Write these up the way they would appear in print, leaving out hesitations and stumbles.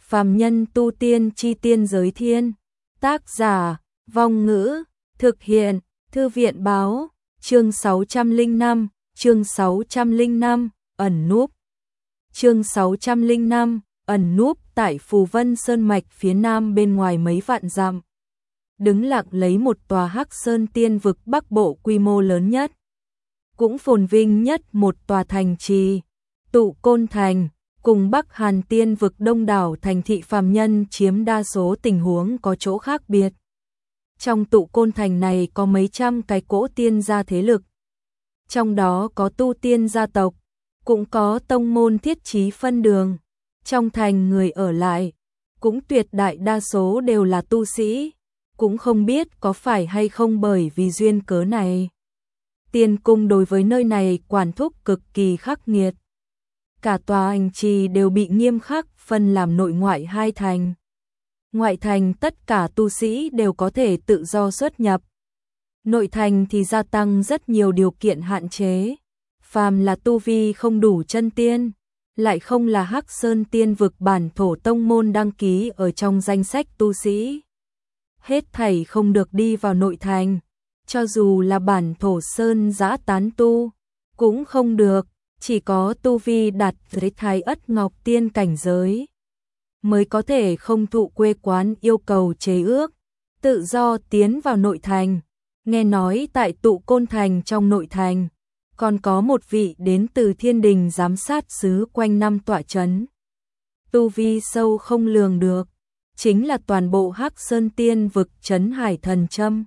Phàm nhân tu tiên chi tiên giới thiên. Tác giả, Vong Ngữ, thực hiện, Thư viện báo, chương 605, ẩn núp. Chương 605, ẩn núp tại Phù Vân Sơn Mạch phía nam bên ngoài mấy vạn dặm. Đứng lặng lấy một tòa Hắc Sơn Tiên vực Bắc Bộ quy mô lớn nhất, cũng phồn vinh nhất một tòa thành trì, Tụ Côn Thành, cùng Bắc Hàn Tiên vực đông đảo thành thị phàm nhân chiếm đa số, tình huống có chỗ khác biệt. Trong Tụ Côn Thành này có mấy trăm cái cỗ tiên gia thế lực, trong đó có tu tiên gia tộc, cũng có tông môn thiết chí phân đường. Trong thành người ở lại, cũng tuyệt đại đa số đều là tu sĩ, cũng không biết có phải hay không bởi vì duyên cớ này. Tiên cung đối với nơi này quản thúc cực kỳ khắc nghiệt. Cả tòa thành trì đều bị nghiêm khắc phân làm nội ngoại hai thành. Ngoại thành tất cả tu sĩ đều có thể tự do xuất nhập. Nội thành thì gia tăng rất nhiều điều kiện hạn chế. Phàm là tu vi không đủ chân tiên, lại không là Hắc Sơn Tiên vực bản thổ tông môn đăng ký ở trong danh sách tu sĩ, hết thảy không được đi vào nội thành. Cho dù là bản thổ sơn giã tán tu, cũng không được, chỉ có tu vi đạt dưới Thái Ất Ngọc Tiên cảnh giới mới có thể không thụ quê quán yêu cầu chế ước, tự do tiến vào nội thành. Nghe nói tại Tụ Côn Thành trong nội thành, còn có một vị đến từ Thiên Đình giám sát sứ quanh năm tọa chấn. Tu vi sâu không lường được, chính là toàn bộ Hắc Sơn Tiên vực Trấn Hải Thần Châm.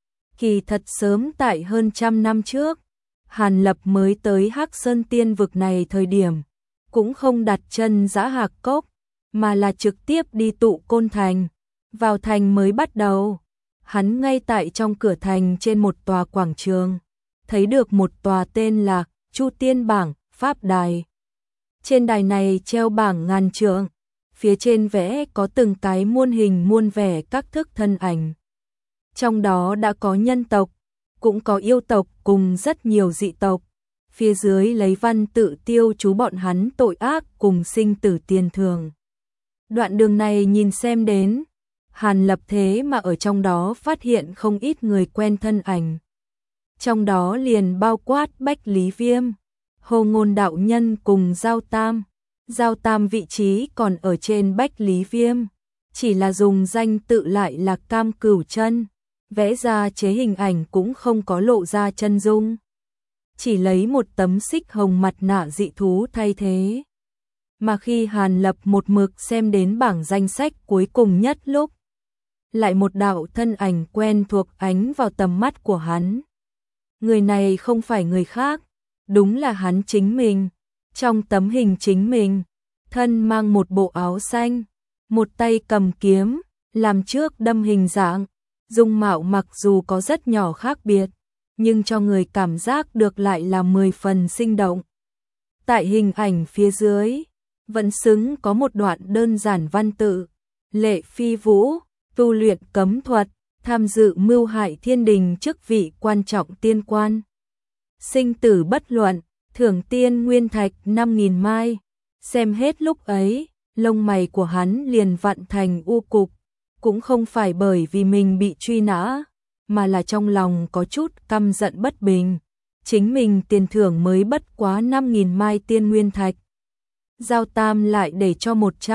Kỳ thật sớm tại hơn 100 năm trước, Hàn Lập mới tới Hắc Sơn Tiên vực này thời điểm, cũng không đặt chân Dã Hạc Cốc, mà là trực tiếp đi Tụ Côn Thành. Vào thành mới bắt đầu, hắn ngay tại trong cửa thành trên một tòa quảng trường, thấy được một tòa tên là Chu Tiên Bảng Pháp Đài. Trên đài này treo bảng ngàn trượng, phía trên vẽ có từng cái muôn hình muôn vẻ các thức thân ảnh. Trong đó đã có nhân tộc, cũng có yêu tộc cùng rất nhiều dị tộc. Phía dưới lấy văn tự tiêu chú bọn hắn tội ác cùng sinh tử tiền thường. Đoạn đường này nhìn xem đến, Hàn Lập thế mà ở trong đó phát hiện không ít người quen thân ảnh. Trong đó liền bao quát Bách Lý Viêm, Hồ Ngôn đạo nhân cùng Giao Tam. Giao Tam vị trí còn ở trên Bách Lý Viêm, chỉ là dùng danh tự lại là Cam Cửu Chân, vẽ ra chế hình ảnh cũng không có lộ ra chân dung, chỉ lấy một tấm xích hồng mặt nạ dị thú thay thế. Mà khi Hàn Lập một mực xem đến bảng danh sách cuối cùng nhất lúc, lại một đạo thân ảnh quen thuộc ánh vào tầm mắt của hắn. Người này không phải người khác, đúng là hắn chính mình. Trong tấm hình chính mình, thân mang một bộ áo xanh, một tay cầm kiếm, làm trước đâm hình dạng, dung mạo mặc dù có rất nhỏ khác biệt, nhưng cho người cảm giác được lại là 10 phần sinh động. Tại hình ảnh phía dưới, vẫn xứng có một đoạn đơn giản văn tự: Lệ Phi Vũ, tu luyện cấm thuật, tham dự mưu hại thiên đình chức vị quan trọng tiên quan. Sinh tử bất luận, thưởng tiên nguyên thạch 5.000 mai. Xem hết lúc ấy, lông mày của hắn liền vặn thành u cục, cũng không phải bởi vì mình bị truy nã, mà là trong lòng có chút căm giận bất bình. Chính mình tiền thưởng mới bất quá 5.000 mai tiên nguyên thạch, Giao Tam lại để cho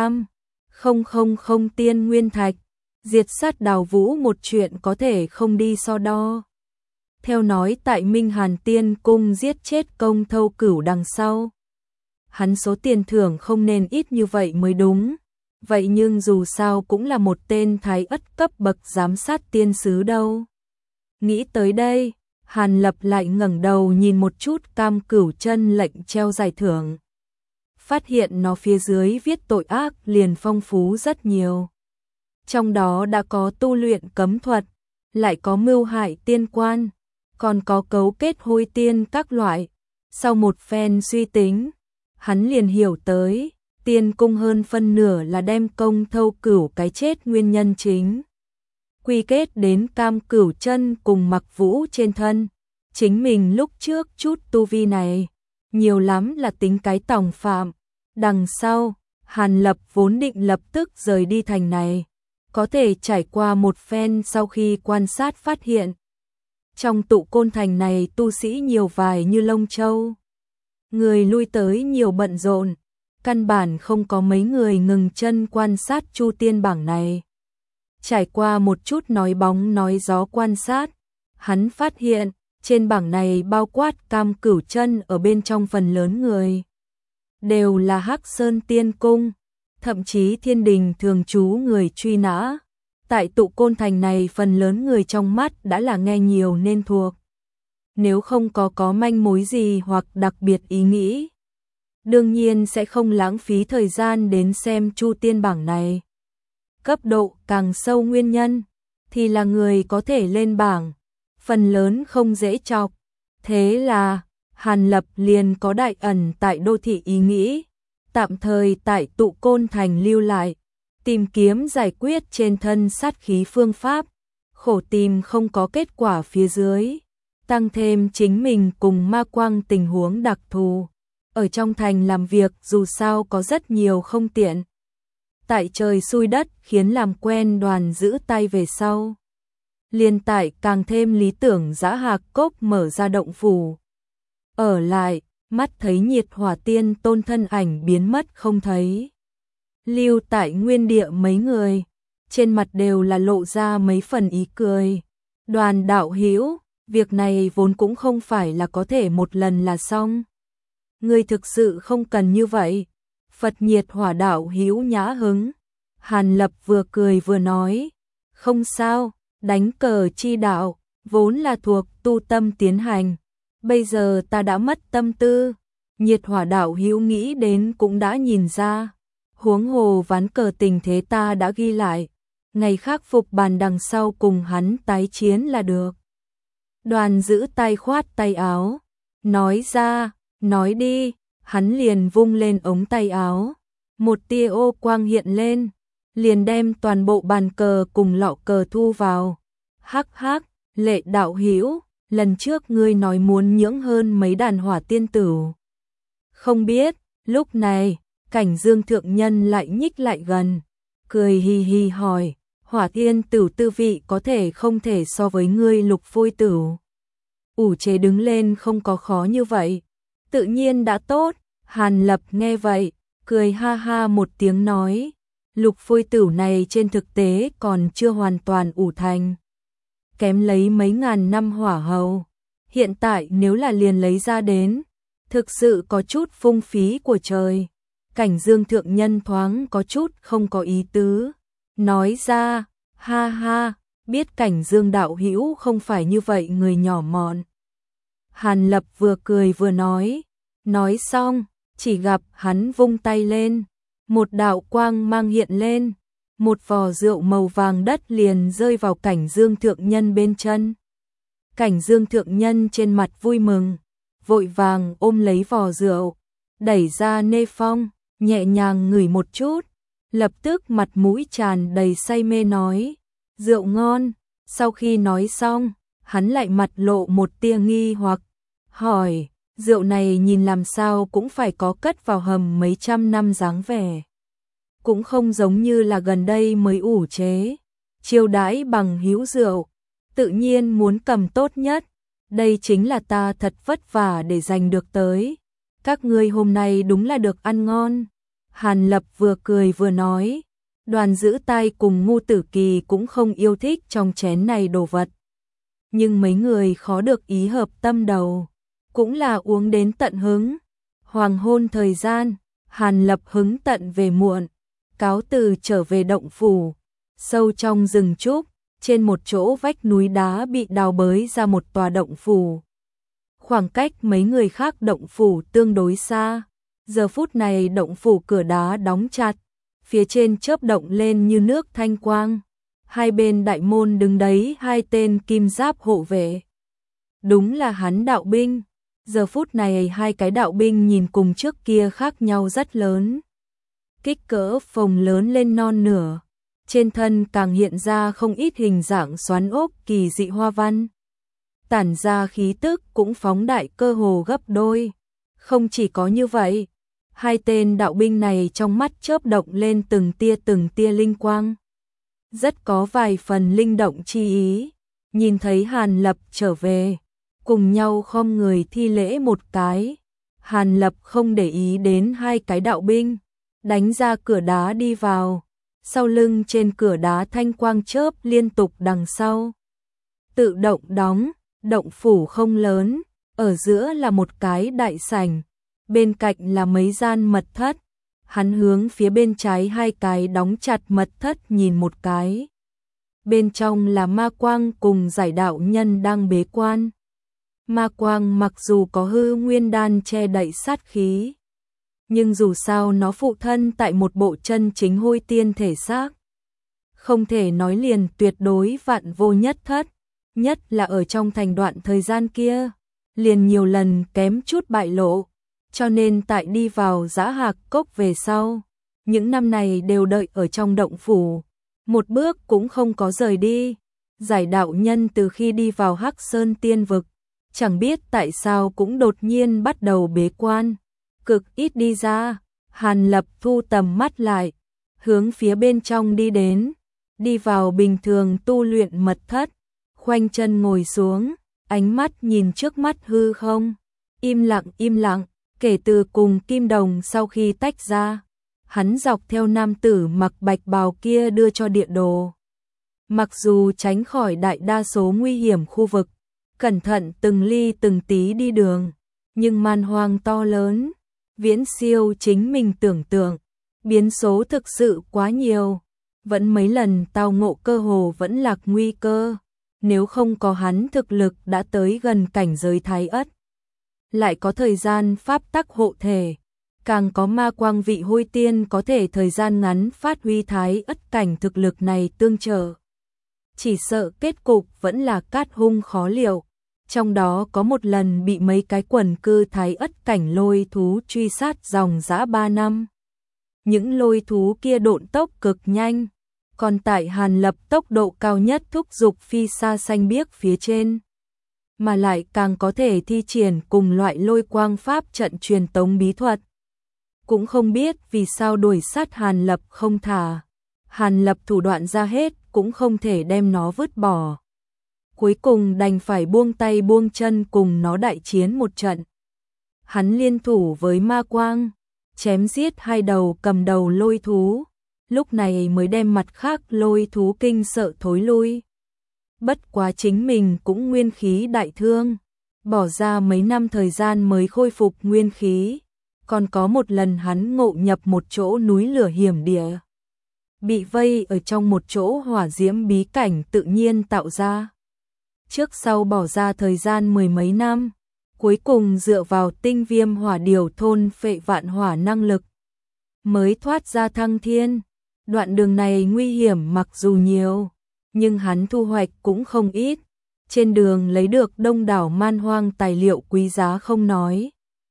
100.000 tiên nguyên thạch, diệt sát Đào Vũ một chuyện có thể không đi so đo. Theo nói tại Minh Hàn Tiên Cung giết chết Công Thâu Cửu đằng sau, hắn số tiền thưởng không nên ít như vậy mới đúng. Vậy nhưng dù sao cũng là một tên Thái Ất cấp bậc giám sát tiên sứ đâu. Nghĩ tới đây, Hàn Lập lại ngẩng đầu nhìn một chút Cam Cửu Chân lệnh treo giải thưởng. Phát hiện nó phía dưới viết tội ác liền phong phú rất nhiều. Trong đó đã có tu luyện cấm thuật, lại có mưu hại tiên quan, còn có cấu kết hôi tiên các loại. Sau một phen suy tính, hắn liền hiểu tới, tiên cung hơn phân nửa là đem Công Thâu Cửu cái chết nguyên nhân chính quy kết đến Cam Cửu Chân cùng Mặc Vũ trên thân. Chính mình lúc trước chút tu vi này, nhiều lắm là tính cái tòng phạm. Đằng sau, Hàn Lập vốn định lập tức rời đi thành này, có thể trải qua một phen sau khi quan sát phát hiện. Trong tụ côn thành này tu sĩ nhiều vài như lông châu. Người lui tới nhiều bận rộn, căn bản không có mấy người ngừng chân quan sát Chu Tiên bảng này. Trải qua một chút nói bóng nói gió quan sát, hắn phát hiện trên bảng này bao quát Cam Cửu Chân ở bên trong phần lớn người đều là Hắc Sơn Tiên Cung, thậm chí Thiên Đình thường trú người truy nã. Tại tụ côn thành này phần lớn người trong mắt đã là nghe nhiều nên thuộc. Nếu không có manh mối gì hoặc đặc biệt ý nghĩ, đương nhiên sẽ không lãng phí thời gian đến xem Chu Tiên bảng này. Cấp độ càng sâu nguyên nhân thì là người có thể lên bảng, phần lớn không dễ chọc. Thế là Hàn Lập liền có đại ẩn tại đô thị ý nghĩ, tạm thời tại tụ côn thành lưu lại, tìm kiếm giải quyết trên thân sát khí phương pháp, khổ tìm không có kết quả phía dưới, tăng thêm chính mình cùng ma quang tình huống đặc thù. Ở trong thành làm việc dù sao có rất nhiều không tiện. Tại trời xui đất khiến làm quen Đoàn Giữ Tay về sau. Liên tại càng thêm lý tưởng Dã Hạc Cốc mở ra động phủ. Ở lại, mắt thấy Nhiệt Hỏa Tiên Tôn thân ảnh biến mất không thấy. Lưu tại nguyên địa mấy người, trên mặt đều là lộ ra mấy phần ý cười. Đoàn đạo hữu, việc này vốn cũng không phải là có thể một lần là xong. Ngươi thực sự không cần như vậy. Phật Nhiệt Hỏa đạo hữu nhã hứng. Hàn Lập vừa cười vừa nói, không sao, đánh cờ chi đạo, vốn là thuộc tu tâm tiến hành. Bây giờ ta đã mất tâm tư. Nhiệt Hỏa đạo hữu nghĩ đến cũng đã nhìn ra. Huống hồ ván cờ tình thế ta đã ghi lại, ngày khác phục bàn đằng sau cùng hắn tái chiến là được. Đoàn Giữ Tay khoát tay áo, nói ra, nói đi, hắn liền vung lên ống tay áo. Một tia ô quang hiện lên, liền đem toàn bộ bàn cờ cùng lọ cờ thu vào. Hắc hắc, Lệ đạo hữu, lần trước ngươi nói muốn nhưỡng hơn mấy đàn hỏa tiên tử. Không biết, lúc này, Cảnh Dương thượng nhân lại nhích lại gần, cười hì hì hỏi, hỏa tiên tử tư vị có thể không thể so với ngươi Lục Phôi tử. Ủ chế đứng lên không có khó như vậy, tự nhiên đã tốt. Hàn Lập nghe vậy, cười ha ha một tiếng nói, Lục Phôi tử này trên thực tế còn chưa hoàn toàn ủ thành. Kém lấy mấy ngàn năm hỏa hầu, hiện tại nếu là liền lấy ra đến, thực sự có chút phung phí của trời. Cảnh Dương thượng nhân thoáng có chút không có ý tứ, nói ra, ha ha, biết Cảnh Dương đạo hữu không phải như vậy người nhỏ mọn. Hàn Lập vừa cười vừa nói xong, chỉ gặp hắn vung tay lên, một đạo quang mang hiện lên, một vò rượu màu vàng đất liền rơi vào Cảnh Dương thượng nhân bên chân. Cảnh Dương thượng nhân trên mặt vui mừng, vội vàng ôm lấy vò rượu, đẩy ra nê phong, nhẹ nhàng ngửi một chút, lập tức mặt mũi tràn đầy say mê nói, rượu ngon. Sau khi nói xong, hắn lại mặt lộ một tia nghi hoặc, hỏi, rượu này nhìn làm sao cũng phải có cất vào hầm mấy trăm năm dáng vẻ. Cũng không giống như là gần đây mới ủ chế, chiêu đãi bằng hữu rượu, tự nhiên muốn cầm tốt nhất, đây chính là ta thật vất vả để giành được tới. Các ngươi hôm nay đúng là được ăn ngon. Hàn Lập vừa cười vừa nói, Đoàn Giữ Tay cùng Ngu Tử Kỳ cũng không yêu thích trong chén này đồ vật. Nhưng mấy người khó được ý hợp tâm đầu, cũng là uống đến tận hứng. Hoàng hôn thời gian, Hàn Lập hứng tận về muộn, cáo từ trở về động phủ, sâu trong rừng trúc, trên một chỗ vách núi đá bị đào bới ra một tòa động phủ. Khoảng cách mấy người khác động phủ tương đối xa. Giờ phút này động phủ cửa đá đóng chặt, phía trên chớp động lên như nước thanh quang. Hai bên đại môn đứng đấy hai tên kim giáp hộ vệ. Đúng là hắn đạo binh. Giờ phút này hai cái đạo binh nhìn cùng trước kia khác nhau rất lớn. Kích cỡ phồng lớn lên non nửa. Trên thân càng hiện ra không ít hình dạng xoắn ốc kỳ dị hoa văn. Tản ra khí tức cũng phóng đại cơ hồ gấp đôi. Không chỉ có như vậy, Hai tên đạo binh này trong mắt chớp động lên từng tia linh quang. Rất có vài phần linh động chi ý. Nhìn thấy Hàn Lập trở về, cùng nhau khom người thi lễ một cái. Hàn Lập không để ý đến hai cái đạo binh, đánh ra cửa đá đi vào. Sau lưng trên cửa đá thanh quang chớp liên tục đằng sau. Tự động đóng, động phủ không lớn, ở giữa là một cái đại sảnh, bên cạnh là mấy gian mật thất. Hắn hướng phía bên trái hai cái đóng chặt mật thất nhìn một cái. Bên trong là Ma Quang cùng Giải đạo nhân đang bế quan. Ma Quang mặc dù có hư nguyên đan che đậy sát khí, nhưng dù sao nó phụ thân tại một bộ chân chính hôi tiên thể xác. Không thể nói liền tuyệt đối vạn vô nhất thất, nhất là ở trong thành đoạn thời gian kia, liền nhiều lần kém chút bại lộ, cho nên tại đi vào Dã Hạc Cốc về sau, những năm này đều đợi ở trong động phủ, một bước cũng không có rời đi. Giải đạo nhân từ khi đi vào Hắc Sơn Tiên Vực, chẳng biết tại sao cũng đột nhiên bắt đầu bế quan, cực ít đi ra. Hàn Lập thu tầm mắt lại, hướng phía bên trong đi đến, đi vào bình thường tu luyện mật thất, khoanh chân ngồi xuống, ánh mắt nhìn trước mắt hư không, im lặng, kể từ cùng Kim Đồng sau khi tách ra, hắn dọc theo nam tử mặc bạch bào kia đưa cho địa đồ. Mặc dù tránh khỏi đại đa số nguy hiểm khu vực, cẩn thận từng ly từng tí đi đường, nhưng man hoang to lớn, viễn siêu chính mình tưởng tượng, biến số thực sự quá nhiều, vẫn mấy lần tao ngộ cơ hồ vẫn lạc nguy cơ, nếu không có hắn thực lực đã tới gần cảnh giới Thái Ất, lại có thời gian pháp tắc hộ thể, càng có ma quang vị hôi tiên có thể thời gian ngắn phát huy Thái Ất cảnh thực lực này tương trợ. Chỉ sợ kết cục vẫn là cát hung khó liệu, trong đó có một lần bị mấy cái quần cư Thái Ất cảnh lôi thú truy sát dòng dã 3 năm. Những lôi thú kia độn tốc cực nhanh, còn tại Hàn Lập tốc độ cao nhất thúc giục phi xa xanh biếc phía trên, mà lại càng có thể thi triển cùng loại lôi quang pháp trận truyền tống bí thuật. Cũng không biết vì sao đuổi sát Hàn Lập không thả, Hàn Lập thủ đoạn ra hết cũng không thể đem nó vứt bỏ. Cuối cùng đành phải buông tay buông chân cùng nó đại chiến một trận. Hắn liên thủ với ma quang, chém giết hai đầu cầm đầu lôi thú, lúc này mới đem mặt khác lôi thú kinh sợ thối lui. Bất quá chính mình cũng nguyên khí đại thương, bỏ ra mấy năm thời gian mới khôi phục nguyên khí. Còn có một lần hắn ngộ nhập một chỗ núi lửa hiểm địa, bị vây ở trong một chỗ hỏa diễm bí cảnh tự nhiên tạo ra. Trước sau bỏ ra thời gian mười mấy năm, cuối cùng dựa vào tinh viêm hỏa điều thôn phệ vạn hỏa năng lực, mới thoát ra thăng thiên. Đoạn đường này nguy hiểm mặc dù nhiều, nhưng hắn thu hoạch cũng không ít. Trên đường lấy được đông đảo man hoang tài liệu quý giá không nói.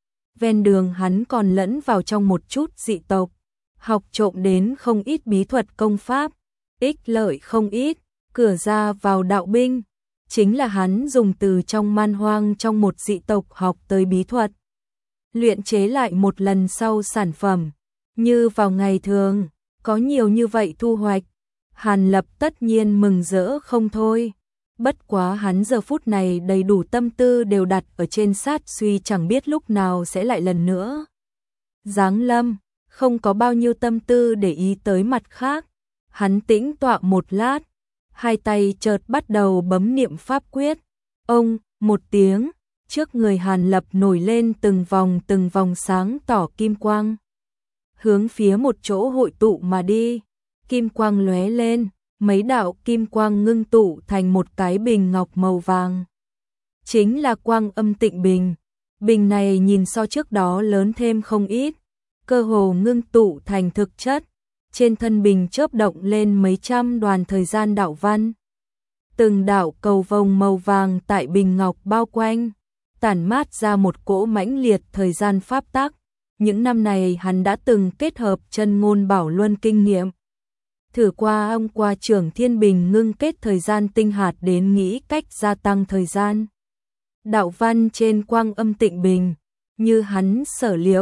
Ven đường hắn còn lẫn vào trong một chút dị tộc, học trộm đến không ít bí thuật công pháp, ích lợi không ít. Cửa ra vào đạo binh, chính là hắn dùng từ trong man hoang trong một dị tộc học tới bí thuật, luyện chế lại một lần sau sản phẩm. Như vào ngày thường, có nhiều như vậy thu hoạch, Hàn Lập tất nhiên mừng rỡ không thôi. Bất quá hắn giờ phút này đầy đủ tâm tư đều đặt ở trên sát suy chẳng biết lúc nào sẽ lại lần nữa giáng lâm, không có bao nhiêu tâm tư để ý tới mặt khác. Hắn tĩnh tọa một lát, hai tay chợt bắt đầu bấm niệm pháp quyết. Ông, một tiếng, trước người Hàn Lập nổi lên từng vòng sáng tỏ kim quang, hướng phía một chỗ hội tụ mà đi. Kim quang lóe lên, mấy đạo kim quang ngưng tụ thành một cái bình ngọc màu vàng. Chính là Quang Âm Tịnh Bình. Bình này nhìn so trước đó lớn thêm không ít, cơ hồ ngưng tụ thành thực chất. Trên thân bình chớp động lên mấy trăm đoàn thời gian đạo văn. Từng đạo cầu vồng màu vàng tại bình ngọc bao quanh, tản mát ra một cỗ mãnh liệt thời gian pháp tắc. Những năm này hắn đã từng kết hợp chân ngôn bảo luân kinh nghiệm, thử qua trưởng thiên bình ngưng kết thời gian tinh hạt đến nghĩ cách gia tăng thời gian. Đạo văn trên Quang Âm Tịnh Bình, như hắn sở liệu,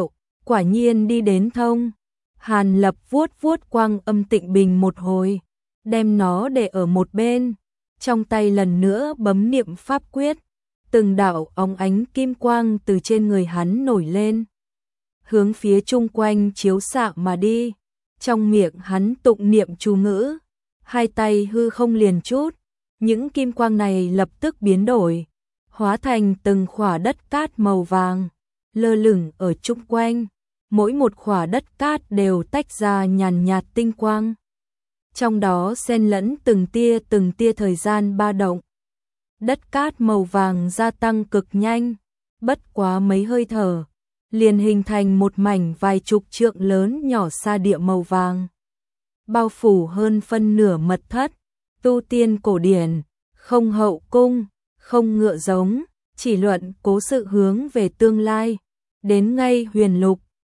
quả nhiên đi đến thông. Hàn Lập vuốt vuốt Quang Âm Tịnh Bình một hồi, đem nó để ở một bên, trong tay lần nữa bấm niệm pháp quyết, từng đạo óng ánh kim quang từ trên người hắn nổi lên, hướng phía chung quanh chiếu xạ mà đi. Trong miệng hắn tụng niệm chú ngữ, hai tay hư không liền chút, những kim quang này lập tức biến đổi, hóa thành từng khỏa đất cát màu vàng, lơ lửng ở chung quanh, mỗi một khỏa đất cát đều tách ra nhàn nhạt tinh quang. Trong đó xen lẫn từng tia thời gian ba động. Đất cát màu vàng gia tăng cực nhanh, bất quá mấy hơi thở, liền hình thành một mảnh vài chục trượng lớn nhỏ sa địa màu vàng, bao phủ hơn phân nửa mật thất. Tu tiên cổ điển, không hậu cung, không ngựa giống, chỉ luận cố sự hướng về tương lai, đến ngay huyền lục,